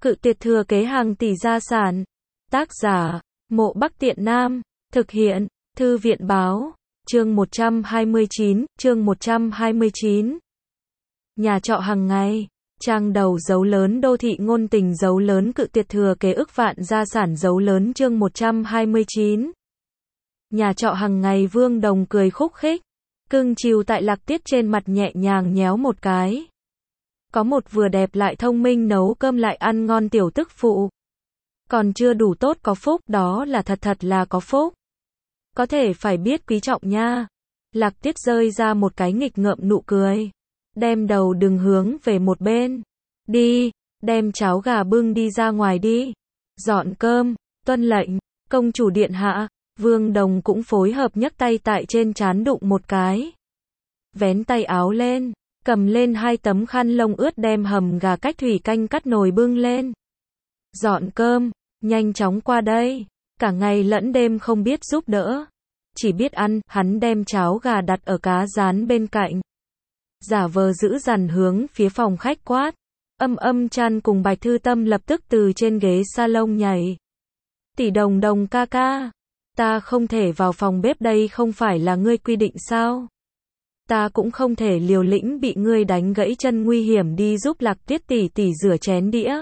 Cự tuyệt thừa kế hàng tỷ gia sản. Tác giả, Mộ Bắc Tiện Nam. Thực hiện, Thư viện báo. Chương 129. Nhà trọ hàng ngày. Trang đầu dấu lớn đô thị ngôn tình dấu lớn cự tuyệt thừa kế ức vạn gia sản dấu lớn chương 129. Nhà trọ hàng ngày Vương Đồng cười khúc khích. Cưng chiều tại Lạc Tiết trên mặt nhẹ nhàng nhéo một cái. Có một vừa đẹp lại thông minh nấu cơm lại ăn ngon tiểu tức phụ. Còn chưa đủ tốt có phúc, đó là thật là có phúc. Có thể phải biết quý trọng nha. Lạc Tiết rơi ra một cái nghịch ngợm nụ cười. Đem đầu đừng hướng về một bên. Đi, đem cháo gà bưng đi ra ngoài đi. Dọn cơm, tuân lệnh, công chủ điện hạ. Vương Đồng cũng phối hợp nhấc tay tại trên trán đụng một cái. Vén tay áo lên, cầm lên 2 tấm khăn lông ướt đem hầm gà cách thủy canh cắt nồi bưng lên. Dọn cơm, nhanh chóng qua đây. Cả ngày lẫn đêm không biết giúp đỡ. Chỉ biết ăn, hắn đem cháo gà đặt ở cá rán bên cạnh. Giả vờ giữ dằn hướng phía phòng khách quát. Âm Chan cùng Bạch Thư Tâm lập tức từ trên ghế salon nhảy. Tỷ Đồng ca ca. Ta không thể vào phòng bếp, đây không phải là ngươi quy định sao? Ta cũng không thể liều lĩnh bị ngươi đánh gãy chân nguy hiểm đi giúp Lạc Tiết tỷ tỷ rửa chén đĩa.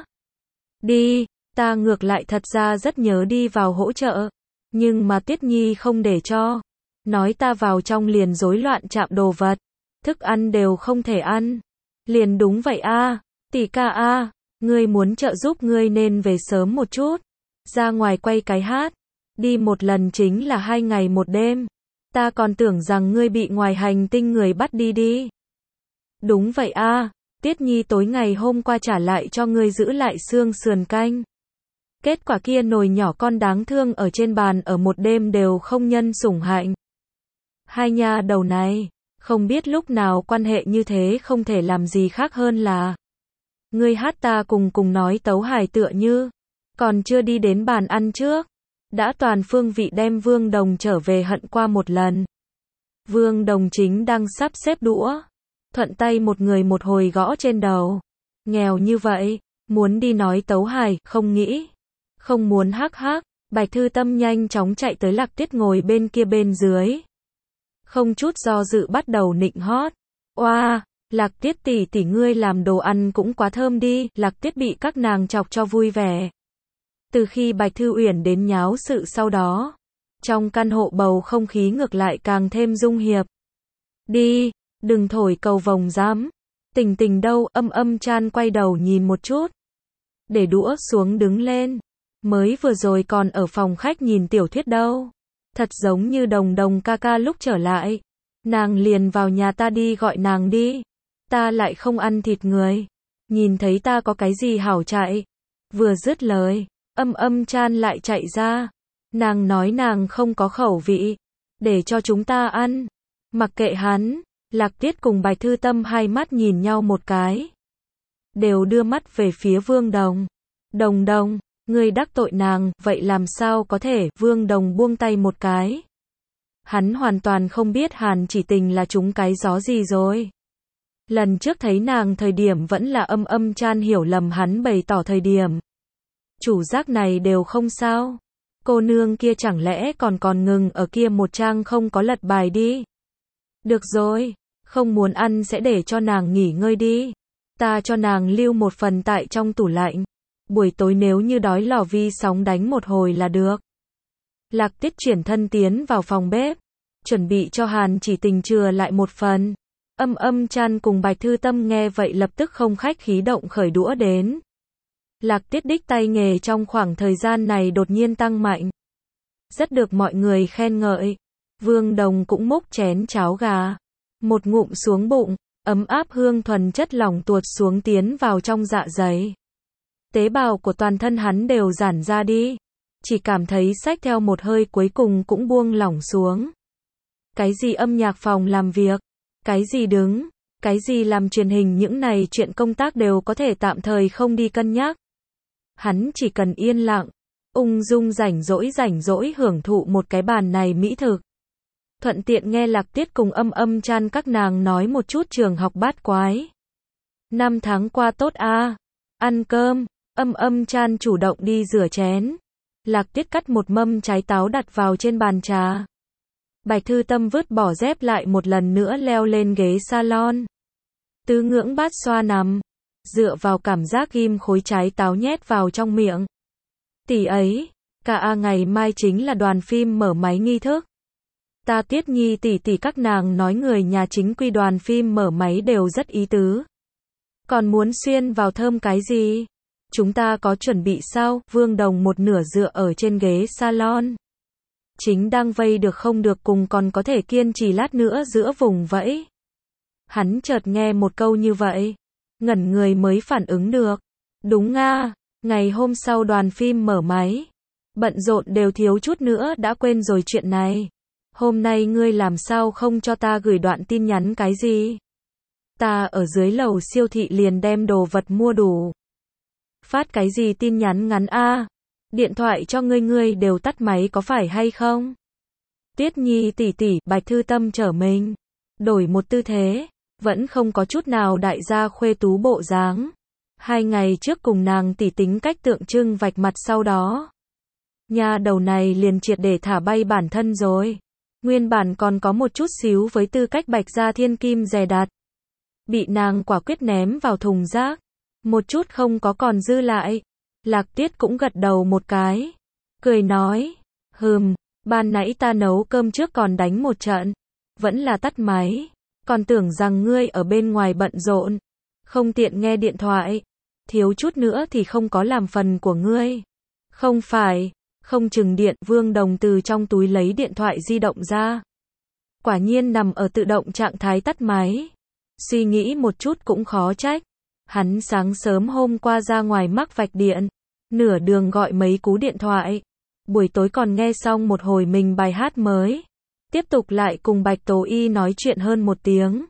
Đi, ta ngược lại thật ra rất nhớ đi vào hỗ trợ. Nhưng mà Tiết Nhi không để cho. Nói ta vào trong liền rối loạn chạm đồ vật. Thức ăn đều không thể ăn. Liền đúng vậy a, tỷ ca a, ngươi muốn trợ giúp ngươi nên về sớm một chút. Ra ngoài quay cái hát. Đi một lần chính là 2 ngày 1 đêm. Ta còn tưởng rằng ngươi bị ngoài hành tinh người bắt đi. Đúng vậy a, Tiết Nhi tối ngày hôm qua trả lại cho ngươi giữ lại xương sườn canh. Kết quả kia nồi nhỏ con đáng thương ở trên bàn ở 1 đêm đều không nhân sủng hạnh. Hai nha đầu này, không biết lúc nào quan hệ như thế không thể làm gì khác hơn là. Ngươi hát ta cùng nói tấu hài tựa như. Còn chưa đi đến bàn ăn trước. Đã toàn phương vị đem Vương Đồng trở về hận qua một lần. Vương Đồng chính đang sắp xếp đũa. Thuận tay một người một hồi gõ trên đầu. Nghèo như vậy, muốn đi nói tấu hài, không nghĩ. Không muốn hắc. Bạch Thư Tâm nhanh chóng chạy tới Lạc Tiết ngồi bên kia bên dưới. Không chút do dự bắt đầu nịnh hót. Oa, Lạc Tiết tỷ ngươi làm đồ ăn cũng quá thơm đi. Lạc Tiết bị các nàng chọc cho vui vẻ. Từ khi Bạch Thư Uyển đến nháo sự sau đó, trong căn hộ bầu không khí ngược lại càng thêm dung hiệp. Đi, đừng thổi cầu vồng dám. Tình đâu? Âm Chan quay đầu nhìn một chút. Để đũa xuống đứng lên. Mới vừa rồi còn ở phòng khách nhìn tiểu thuyết đâu. Thật giống như Đồng ca ca lúc trở lại. Nàng liền vào nhà ta đi, gọi nàng đi. Ta lại không ăn thịt người. Nhìn thấy ta có cái gì hảo chạy. Vừa dứt lời. Âm Chan lại chạy ra. Nàng nói nàng không có khẩu vị. Để cho chúng ta ăn. Mặc kệ hắn. Lạc Tiết cùng Bạch Thư Tâm hai mắt nhìn nhau một cái. Đều đưa mắt về phía Vương Đồng. Đồng, ngươi đắc tội nàng, vậy làm sao có thể? Vương Đồng buông tay một cái. Hắn hoàn toàn không biết Hàn Chỉ Tình là trúng cái gió gì rồi. Lần trước thấy nàng thời điểm vẫn là Âm Chan hiểu lầm hắn bày tỏ thời điểm. Chủ giác này đều không sao. Cô nương kia chẳng lẽ còn ngừng ở kia một trang không có lật bài đi. Được rồi, không muốn ăn sẽ để cho nàng nghỉ ngơi đi. Ta cho nàng lưu một phần tại trong tủ lạnh. Buổi tối nếu như đói lò vi sóng đánh một hồi là được. Lạc Tiết chuyển thân tiến vào phòng bếp. Chuẩn bị cho Hàn Chỉ Tình chừa lại một phần. Âm Chan cùng Bạch Thư Tâm nghe vậy lập tức không khách khí động khởi đũa đến. Lạc Tiết đích tay nghề trong khoảng thời gian này đột nhiên tăng mạnh. Rất được mọi người khen ngợi. Vương Đồng cũng múc chén cháo gà. Một ngụm xuống bụng, ấm áp hương thuần chất lỏng tuột xuống tiến vào trong dạ dày. Tế bào của toàn thân hắn đều giãn ra đi. Chỉ cảm thấy xách theo một hơi cuối cùng cũng buông lỏng xuống. Cái gì âm nhạc phòng làm việc, cái gì đứng, cái gì làm truyền hình, những này chuyện công tác đều có thể tạm thời không đi cân nhắc. Hắn chỉ cần yên lặng, ung dung rảnh rỗi hưởng thụ một cái bàn này mỹ thực. Thuận tiện nghe Lạc Tiết cùng Âm Chan các nàng nói một chút trường học bát quái. 5 tháng qua tốt a. Ăn cơm, Chan chủ động đi rửa chén. Lạc Tuyết cắt một mâm trái táo đặt vào trên bàn trà. Bạch Thư Tâm vứt bỏ dép lại một lần nữa leo lên ghế salon. Tứ ngưỡng bát xoa nằm, dựa vào cảm giác ghim khối trái táo nhét vào trong miệng. Tỷ ấy, ngày mai chính là đoàn phim mở máy nghi thức. Ta Tiết Nhi tỷ các nàng nói người nhà chính quy đoàn phim mở máy đều rất ý tứ. Còn muốn xuyên vào thơm cái gì? Chúng ta có chuẩn bị sao? Vương Đồng một nửa dựa ở trên ghế salon. Chính đang vây được không được cùng còn có thể kiên trì lát nữa giữa vùng vẫy. Hắn chợt nghe một câu như vậy. Ngẩn người mới phản ứng được. Đúng nga, ngày hôm sau đoàn phim mở máy. Bận rộn đều thiếu chút nữa đã quên rồi chuyện này. Hôm nay ngươi làm sao không cho ta gửi đoạn tin nhắn cái gì? Ta ở dưới lầu siêu thị liền đem đồ vật mua đủ. Phát cái gì tin nhắn ngắn a? Điện thoại cho ngươi đều tắt máy có phải hay không? Tiết Nhi tỷ, Bạch Thư Tâm trở mình. Đổi một tư thế, vẫn không có chút nào đại gia khuê tú bộ dáng. 2 ngày trước cùng nàng tỷ tính cách tượng trưng vạch mặt sau đó. Nhà đầu này liền triệt để thả bay bản thân rồi. Nguyên bản còn có một chút xíu với tư cách Bạch gia thiên kim dè đặt. Bị nàng quả quyết ném vào thùng rác. Một chút không có còn dư lại. Lạc Tuyết cũng gật đầu một cái. Cười nói. Ban nãy ta nấu cơm trước còn đánh một trận. Vẫn là tắt máy. Còn tưởng rằng ngươi ở bên ngoài bận rộn. Không tiện nghe điện thoại. Thiếu chút nữa thì không có làm phần của ngươi. Không phải. Không chừng điện. Vương Đồng từ trong túi lấy điện thoại di động ra. Quả nhiên nằm ở tự động trạng thái tắt máy. Suy nghĩ một chút cũng khó trách. Hắn sáng sớm hôm qua ra ngoài mắc vạch điện. Nửa đường gọi mấy cú điện thoại. Buổi tối còn nghe xong một hồi mình bài hát mới. Tiếp tục lại cùng Bạch Tố Y nói chuyện hơn 1 tiếng.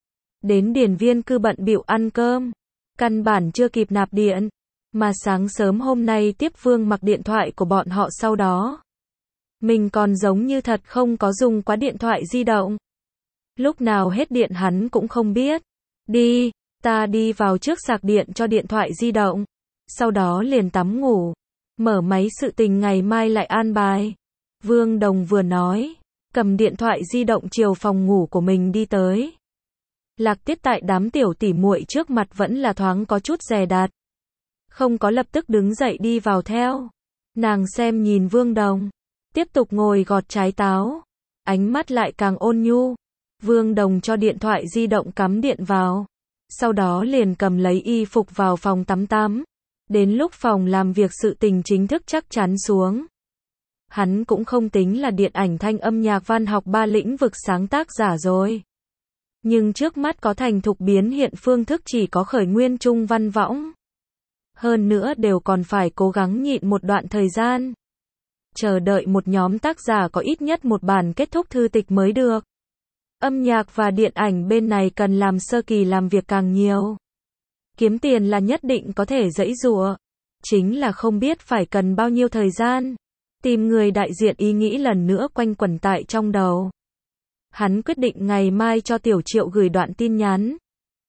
Đến điển viên cư bận bịu ăn cơm. Căn bản chưa kịp nạp điện. Mà sáng sớm hôm nay tiếp Vương Mặc điện thoại của bọn họ sau đó. Mình còn giống như thật không có dùng quá điện thoại di động. Lúc nào hết điện hắn cũng không biết. Đi, ta đi vào trước sạc điện cho điện thoại di động. Sau đó liền tắm ngủ. Mở máy sự tình ngày mai lại an bài. Vương Đồng vừa nói. Cầm điện thoại di động chiều phòng ngủ của mình đi tới. Lạc Tuyết tại đám tiểu tỉ muội trước mặt vẫn là thoáng có chút dè đặt. Không có lập tức đứng dậy đi vào theo. Nàng xem nhìn Vương Đồng. Tiếp tục ngồi gọt trái táo. Ánh mắt lại càng ôn nhu. Vương Đồng cho điện thoại di động cắm điện vào. Sau đó liền cầm lấy y phục vào phòng tắm. Đến lúc phòng làm việc sự tình chính thức chắc chắn xuống. Hắn cũng không tính là điện ảnh thanh âm nhạc văn học 3 lĩnh vực sáng tác giả rồi. Nhưng trước mắt có thành thục biến hiện phương thức chỉ có khởi nguyên trung văn võng. Hơn nữa đều còn phải cố gắng nhịn một đoạn thời gian. Chờ đợi một nhóm tác giả có ít nhất một bản kết thúc thư tịch mới được. Âm nhạc và điện ảnh bên này cần làm sơ kỳ làm việc càng nhiều. Kiếm tiền là nhất định có thể giãy giụa. Chính là không biết phải cần bao nhiêu thời gian. Tìm người đại diện ý nghĩ lần nữa quanh quẩn tại trong đầu. Hắn quyết định ngày mai cho Tiểu Triệu gửi đoạn tin nhắn.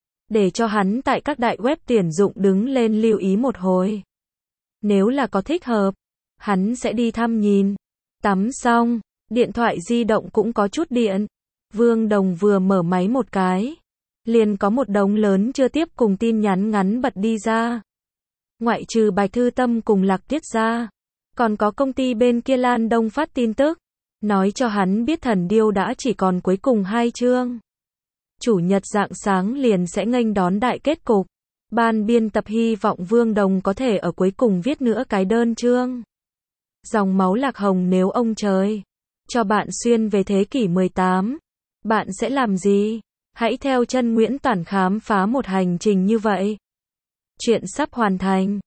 Để cho hắn tại các đại web tuyển dụng đứng lên lưu ý một hồi. Nếu là có thích hợp, hắn sẽ đi thăm nhìn. Tắm xong, điện thoại di động cũng có chút điện. Vương Đồng vừa mở máy một cái. Liền có một đống lớn chưa tiếp cùng tin nhắn ngắn bật đi ra. Ngoại trừ Bạch Thư Tâm cùng Lạc Tuyết ra. Còn có công ty bên kia Lan Đông phát tin tức. Nói cho hắn biết Thần Điêu đã chỉ còn cuối cùng 2 chương. Chủ nhật rạng sáng liền sẽ nghênh đón đại kết cục. Ban biên tập hy vọng Vương Đồng có thể ở cuối cùng viết nữa cái đơn chương. Dòng máu lạc hồng nếu ông trời cho bạn xuyên về thế kỷ 18. Bạn sẽ làm gì? Hãy theo chân Nguyễn Toản khám phá một hành trình như vậy. Chuyện sắp hoàn thành.